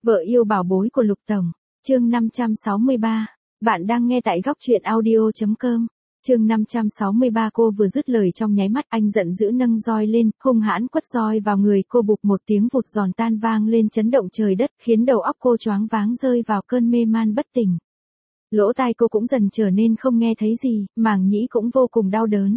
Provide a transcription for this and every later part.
Vợ yêu bảo bối của Lục Tổng, chương 563. Bạn đang nghe tại góc truyện audio.com. Chương 563. Cô vừa dứt lời trong nháy mắt anh giận dữ nâng roi lên, hung hãn quất roi vào người cô, bụp một tiếng vụt giòn tan vang lên chấn động trời đất, khiến đầu óc cô choáng váng rơi vào cơn mê man bất tỉnh. Lỗ tai cô cũng dần trở nên không nghe thấy gì, màng nhĩ cũng vô cùng đau đớn.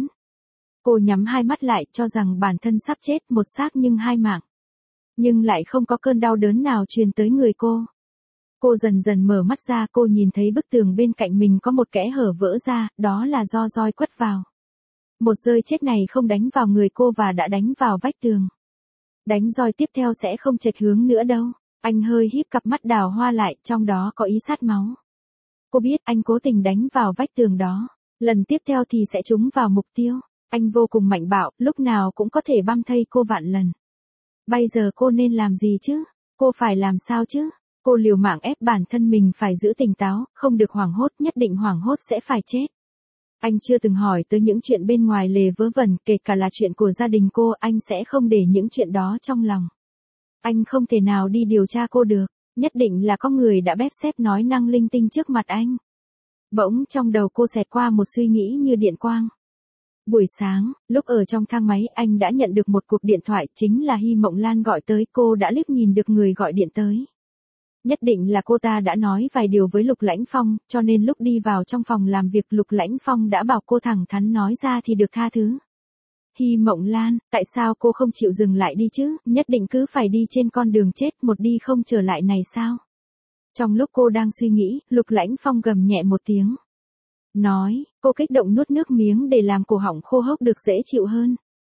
Cô nhắm hai mắt lại cho rằng bản thân sắp chết, một xác nhưng hai mạng. Nhưng lại không có cơn đau đớn nào truyền tới người cô. Cô dần dần mở mắt ra, cô nhìn thấy bức tường bên cạnh mình có một kẽ hở vỡ ra, đó là do roi quất vào. Một rơi chết này không đánh vào người cô và đã đánh vào vách tường. Đánh roi tiếp theo sẽ không chệch hướng nữa đâu. Anh hơi híp cặp mắt đào hoa lại, trong đó có ý sát máu. Cô biết anh cố tình đánh vào vách tường đó. Lần tiếp theo thì sẽ trúng vào mục tiêu. Anh vô cùng mạnh bạo, lúc nào cũng có thể băm thây cô vạn lần. Bây giờ cô nên làm gì chứ? Cô phải làm sao chứ? Cô liều mạng ép bản thân mình phải giữ tỉnh táo, không được hoảng hốt, nhất định hoảng hốt sẽ phải chết. Anh chưa từng hỏi tới những chuyện bên ngoài lề vớ vẩn, kể cả là chuyện của gia đình cô, anh sẽ không để những chuyện đó trong lòng. Anh không thể nào đi điều tra cô được, nhất định là có người đã bếp xếp nói năng linh tinh trước mặt anh. Bỗng trong đầu cô xẹt qua một suy nghĩ như điện quang. Buổi sáng, lúc ở trong thang máy anh đã nhận được một cuộc điện thoại, chính là Hy Mộng Lan gọi tới, cô đã liếc nhìn được người gọi điện tới. Nhất định là cô ta đã nói vài điều với Lục Lãnh Phong, cho nên lúc đi vào trong phòng làm việc Lục Lãnh Phong đã bảo cô thẳng thắn nói ra thì được tha thứ. Hy Mộng Lan, tại sao cô không chịu dừng lại đi chứ, nhất định cứ phải đi trên con đường chết một đi không trở lại này sao? Trong lúc cô đang suy nghĩ, Lục Lãnh Phong gầm nhẹ một tiếng. Nói, cô kích động nuốt nước miếng để làm cổ họng khô hốc được dễ chịu hơn.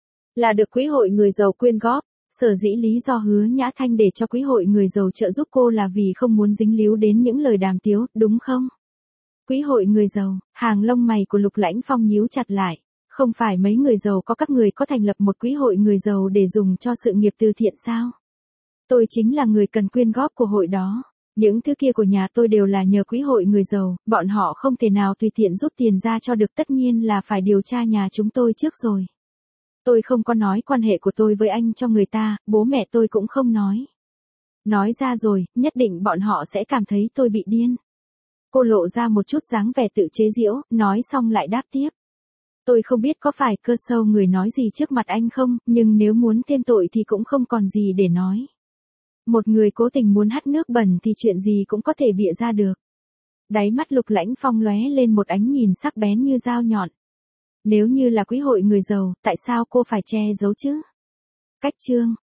Là được Quỹ hội người giàu quyên góp, sở dĩ lý do Hứa Nhã Thanh để cho Quỹ hội người giàu trợ giúp cô là vì không muốn dính líu đến những lời đàm tiếu, đúng không? Quỹ hội người giàu, hàng lông mày của Lục Lãnh Phong nhíu chặt lại. Không phải mấy người giàu có các người có thành lập một quỹ hội người giàu để dùng cho sự nghiệp từ thiện sao? Tôi chính là người cần quyên góp của hội đó. Những thứ kia của nhà tôi đều là nhờ quỹ hội người giàu, bọn họ không thể nào tùy tiện rút tiền ra cho được, tất nhiên là phải điều tra nhà chúng tôi trước rồi. Tôi không có nói quan hệ của tôi với anh cho người ta, bố mẹ tôi cũng không nói. Nói ra rồi, nhất định bọn họ sẽ cảm thấy tôi bị điên. Cô lộ ra một chút dáng vẻ tự chế giễu, nói xong lại đáp tiếp. Tôi không biết có phải cơ sâu người nói gì trước mặt anh không, nhưng nếu muốn thêm tội thì cũng không còn gì để nói. Một người cố tình muốn hắt nước bẩn thì chuyện gì cũng có thể bịa ra được. Đáy mắt Lục Lãnh Phong lóe lên một ánh nhìn sắc bén như dao nhọn. Nếu như là quỹ hội người giàu, tại sao cô phải che giấu chứ? Cách chương,